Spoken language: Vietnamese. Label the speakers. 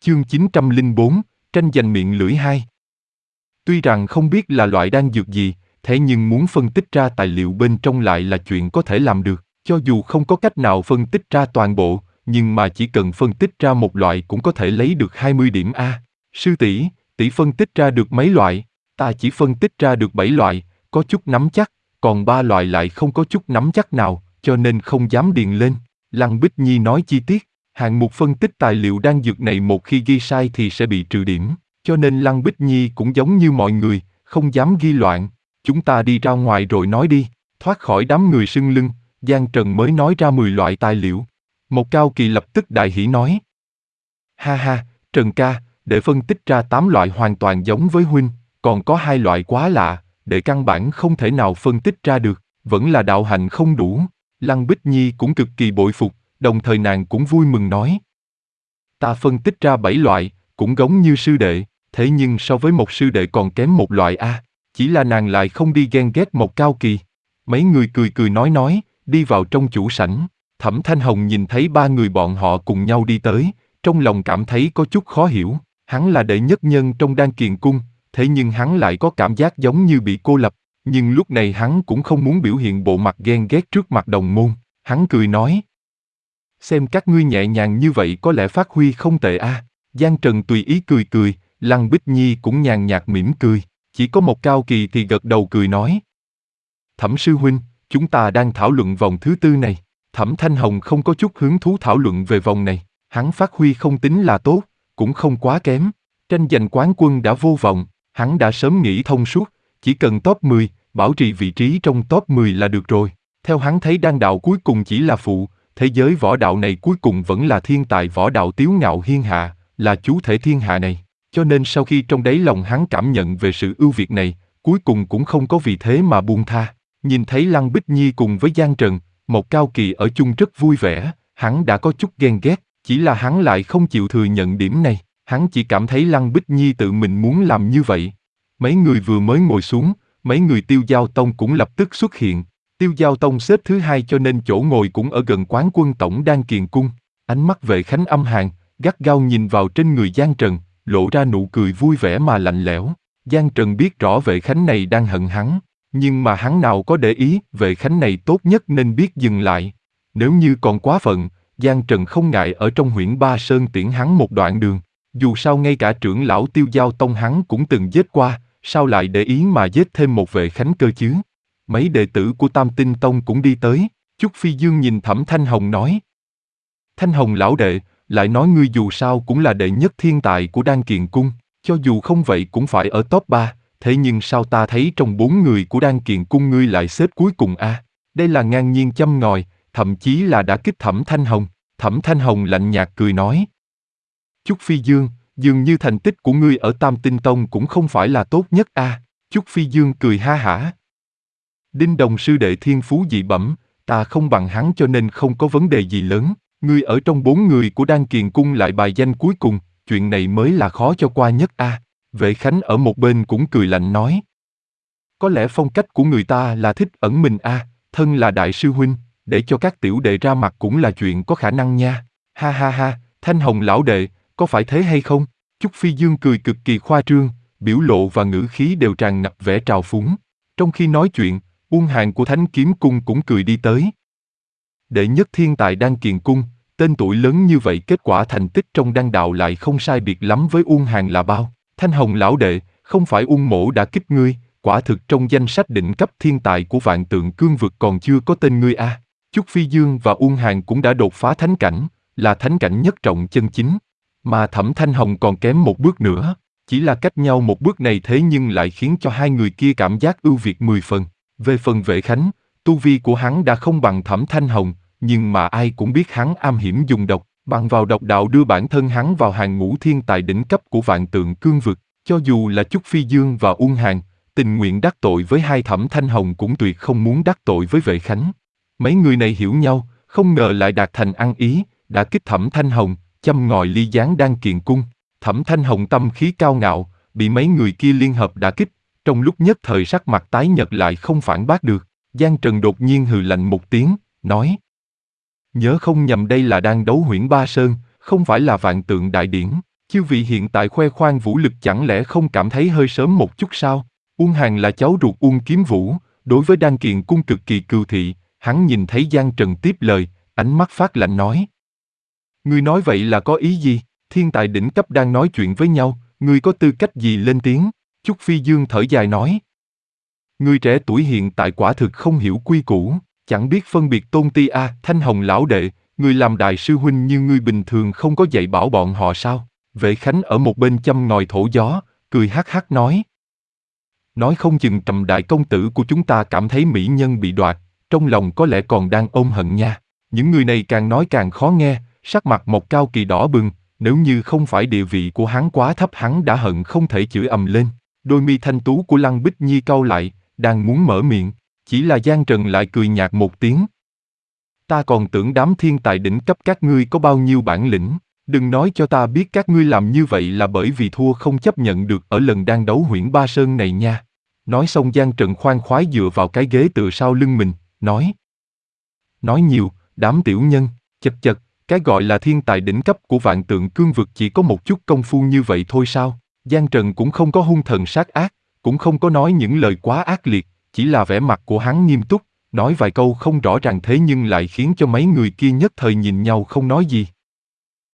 Speaker 1: Chương 904, tranh giành miệng lưỡi hai. Tuy rằng không biết là loại đan dược gì, thế nhưng muốn phân tích ra tài liệu bên trong lại là chuyện có thể làm được. Cho dù không có cách nào phân tích ra toàn bộ, nhưng mà chỉ cần phân tích ra một loại cũng có thể lấy được 20 điểm A. Sư tỷ, tỷ phân tích ra được mấy loại? Ta chỉ phân tích ra được 7 loại, có chút nắm chắc, còn 3 loại lại không có chút nắm chắc nào, cho nên không dám điền lên. Lăng Bích Nhi nói chi tiết. Hạng mục phân tích tài liệu đan dược này một khi ghi sai thì sẽ bị trừ điểm, cho nên Lăng Bích Nhi cũng giống như mọi người, không dám ghi loạn. Chúng ta đi ra ngoài rồi nói đi. Thoát khỏi đám người sưng lưng, Giang Trần mới nói ra 10 loại tài liệu. Một Cao Kỳ lập tức đại hỉ nói: Ha ha, Trần ca, để phân tích ra 8 loại hoàn toàn giống với huynh, còn có 2 loại quá lạ, để căn bản không thể nào phân tích ra được, vẫn là đạo hạnh không đủ. Lăng Bích Nhi cũng cực kỳ bội phục, đồng thời nàng cũng vui mừng nói: Ta phân tích ra 7 loại, cũng giống như sư đệ, thế nhưng so với một sư đệ còn kém một loại a. Chỉ là nàng lại không đi ghen ghét một Cao Kỳ. Mấy người cười cười nói, đi vào trong chủ sảnh. Thẩm Thanh Hồng nhìn thấy 3 người bọn họ cùng nhau đi tới, trong lòng cảm thấy có chút khó hiểu. Hắn là đệ nhất nhân trong Đan Kiền Cung, thế nhưng hắn lại có cảm giác giống như bị cô lập. Nhưng lúc này hắn cũng không muốn biểu hiện bộ mặt ghen ghét trước mặt đồng môn. Hắn cười nói: Xem các ngươi nhẹ nhàng như vậy có lẽ phát huy không tệ a. Giang Trần tùy ý cười cười, Lăng Bích Nhi cũng nhàn nhạt mỉm cười. Chỉ có một Cao Kỳ thì gật đầu cười nói: Thẩm sư huynh, chúng ta đang thảo luận vòng thứ tư này. Thẩm Thanh Hồng không có chút hứng thú thảo luận về vòng này. Hắn phát huy không tính là tốt, cũng không quá kém. Tranh giành quán quân đã vô vọng, hắn đã sớm nghĩ thông suốt, chỉ cần top 10, bảo trì vị trí trong top 10 là được rồi. Theo hắn thấy đan đạo cuối cùng chỉ là phụ, thế giới võ đạo này cuối cùng vẫn là thiên tài võ đạo Tiếu Ngạo Hiên Hạ, là chúa thể thiên hạ này. Cho nên sau khi trong đáy lòng hắn cảm nhận về sự ưu việt này, cuối cùng cũng không có vì thế mà buông tha. Nhìn thấy Lăng Bích Nhi cùng với Giang Trần, một Cao Kỳ ở chung rất vui vẻ, hắn đã có chút ghen ghét, chỉ là hắn lại không chịu thừa nhận điểm này. Hắn chỉ cảm thấy Lăng Bích Nhi tự mình muốn làm như vậy. Mấy người vừa mới ngồi xuống, mấy người Tiêu Giao Tông cũng lập tức xuất hiện. Tiêu Giao Tông xếp thứ 2 cho nên chỗ ngồi cũng ở gần quán quân tổng Đan Kiền Cung. Ánh mắt Vệ Khánh âm hàn, gắt gao nhìn vào trên người Giang Trần, lộ ra nụ cười vui vẻ mà lạnh lẽo. Giang Trần biết rõ Vệ Khánh này đang hận hắn, nhưng mà hắn nào có để ý, Vệ Khánh này tốt nhất nên biết dừng lại. Nếu như còn quá phận, Giang Trần không ngại ở trong Huyễn Ba Sơn tiễn hắn một đoạn đường. Dù sao ngay cả trưởng lão Tiêu Giao Tông hắn cũng từng giết qua, sao lại để ý mà giết thêm một Vệ Khánh cơ chứ? Mấy đệ tử của Tam Tinh Tông cũng đi tới. Chúc Phi Dương nhìn Thẩm Thanh Hồng nói: Thanh Hồng lão đệ, lại nói ngươi dù sao cũng là đệ nhất thiên tài của Đan Kiền Cung, cho dù không vậy cũng phải ở top 3, thế nhưng sao ta thấy trong 4 người của Đan Kiền Cung ngươi lại xếp cuối cùng a? Đây là ngang nhiên châm ngòi, thậm chí là đã kích Thẩm Thanh Hồng. Thẩm Thanh Hồng lạnh nhạt cười nói: Chúc Phi Dương, dường như thành tích của ngươi ở Tam Tinh Tông cũng không phải là tốt nhất a. Chúc Phi Dương cười ha hả: Đinh Đồng sư đệ thiên phú dị bẩm, ta không bằng hắn cho nên không có vấn đề gì lớn. Ngươi ở trong 4 người của Đan Kiền Cung lại bài danh cuối cùng, chuyện này mới là khó cho qua nhất a. Vệ Khánh ở một bên cũng cười lạnh nói: Có lẽ phong cách của người ta là thích ẩn mình a, thân là đại sư huynh, để cho các tiểu đệ ra mặt cũng là chuyện có khả năng nha. Ha ha ha, Thanh Hồng lão đệ, có phải thế hay không? Chúc Phi Dương cười cực kỳ khoa trương, biểu lộ và ngữ khí đều tràn ngập vẻ trào phúng. Trong khi nói chuyện, Uông Hàn của Thánh Kiếm Cung cũng cười đi tới. Đệ nhất thiên tài Đan Kiền Cung, tên tuổi lớn như vậy kết quả thành tích trong đan đạo lại không sai biệt lắm với Uông Hàn là bao. Thanh Hồng lão đệ, không phải Uông mỗ đã kích ngươi, quả thực trong danh sách đỉnh cấp thiên tài của Vạn Tượng Cương vực còn chưa có tên ngươi a. Chúc Phi Dương và Uông Hàn cũng đã đột phá thánh cảnh, là thánh cảnh nhất trọng chân chính, mà Thẩm Thanh Hồng còn kém một bước nữa. Chỉ là cách nhau một bước này thế nhưng lại khiến cho hai người kia cảm giác ưu việt 10 phần. Về phần Vệ Khánh, tu vi của hắn đã không bằng Thẩm Thanh Hồng, nhưng mà ai cũng biết hắn am hiểm dùng độc, bằng vào độc đạo đưa bản thân hắn vào hàng ngũ thiên tài đỉnh cấp của Vạn Tượng Cương vực. Cho dù là Chúc Phi Dương và Uông Hàn, tình nguyện đắc tội với hai Thẩm Thanh Hồng cũng tuyệt không muốn đắc tội với Vệ Khánh. Mấy người này hiểu nhau, không ngờ lại đạt thành ăn ý, đã kích Thẩm Thanh Hồng, châm ngòi ly gián Đan Kiền Cung. Thẩm Thanh Hồng tâm khí cao ngạo, bị mấy người kia liên hợp đả kích, trong lúc nhất thời sắc mặt tái nhợt lại không phản bác được. Giang Trần đột nhiên hừ lạnh một tiếng, nói: Nhớ không nhầm đây là đang đấu Huyễn Ba Sơn, không phải là Vạn Tượng Đại Điển. Chư vị hiện tại khoe khoang vũ lực chẳng lẽ không cảm thấy hơi sớm một chút sao? Uông Hàn là cháu ruột Uông Kiếm Vũ, đối với Đan Kiện Cung cực kỳ cừu thị, hắn nhìn thấy Giang Trần tiếp lời, ánh mắt phát lạnh nói. Ngươi nói vậy là có ý gì? Thiên tài đỉnh cấp đang nói chuyện với nhau, ngươi có tư cách gì lên tiếng? Chúc Phi Dương thở dài nói. Ngươi trẻ tuổi hiện tại quả thực không hiểu quy củ, chẳng biết phân biệt tôn ti a, Thanh Hồng lão đệ, ngươi làm đại sư huynh như ngươi bình thường không có dạy bảo bọn họ sao? Vệ Khánh ở một bên châm ngòi thổi gió, cười hắc hắc nói. Nói không chừng Trầm đại công tử của chúng ta cảm thấy mỹ nhân bị đoạt, trong lòng có lẽ còn đang ôm hận nha. Những người này càng nói càng khó nghe, sắc mặt Mộc Cao Kỳ đỏ bừng, nếu như không phải địa vị của hắn quá thấp hắn đã hận không thể chửi ầm lên. Đôi mi thanh tú của Lăng Bích Nhi cau lại, đang muốn mở miệng, chỉ là Giang Trần lại cười nhạt một tiếng. Ta còn tưởng đám thiên tài đỉnh cấp các ngươi có bao nhiêu bản lĩnh, đừng nói cho ta biết các ngươi làm như vậy là bởi vì thua không chấp nhận được ở lần đan đấu Huyễn Ba Sơn này nha. Nói xong Giang Trần khoan khoái dựa vào cái ghế tựa sau lưng mình, nói. Nói nhiều, đám tiểu nhân, chật chật, cái gọi là thiên tài đỉnh cấp của Vạn Tượng Cương vực chỉ có một chút công phu như vậy thôi sao? Giang Trần cũng không có hung thần sát ác, cũng không có nói những lời quá ác liệt, chỉ là vẻ mặt của hắn nghiêm túc, nói vài câu không rõ ràng thế nhưng lại khiến cho mấy người kia nhất thời nhìn nhau không nói gì.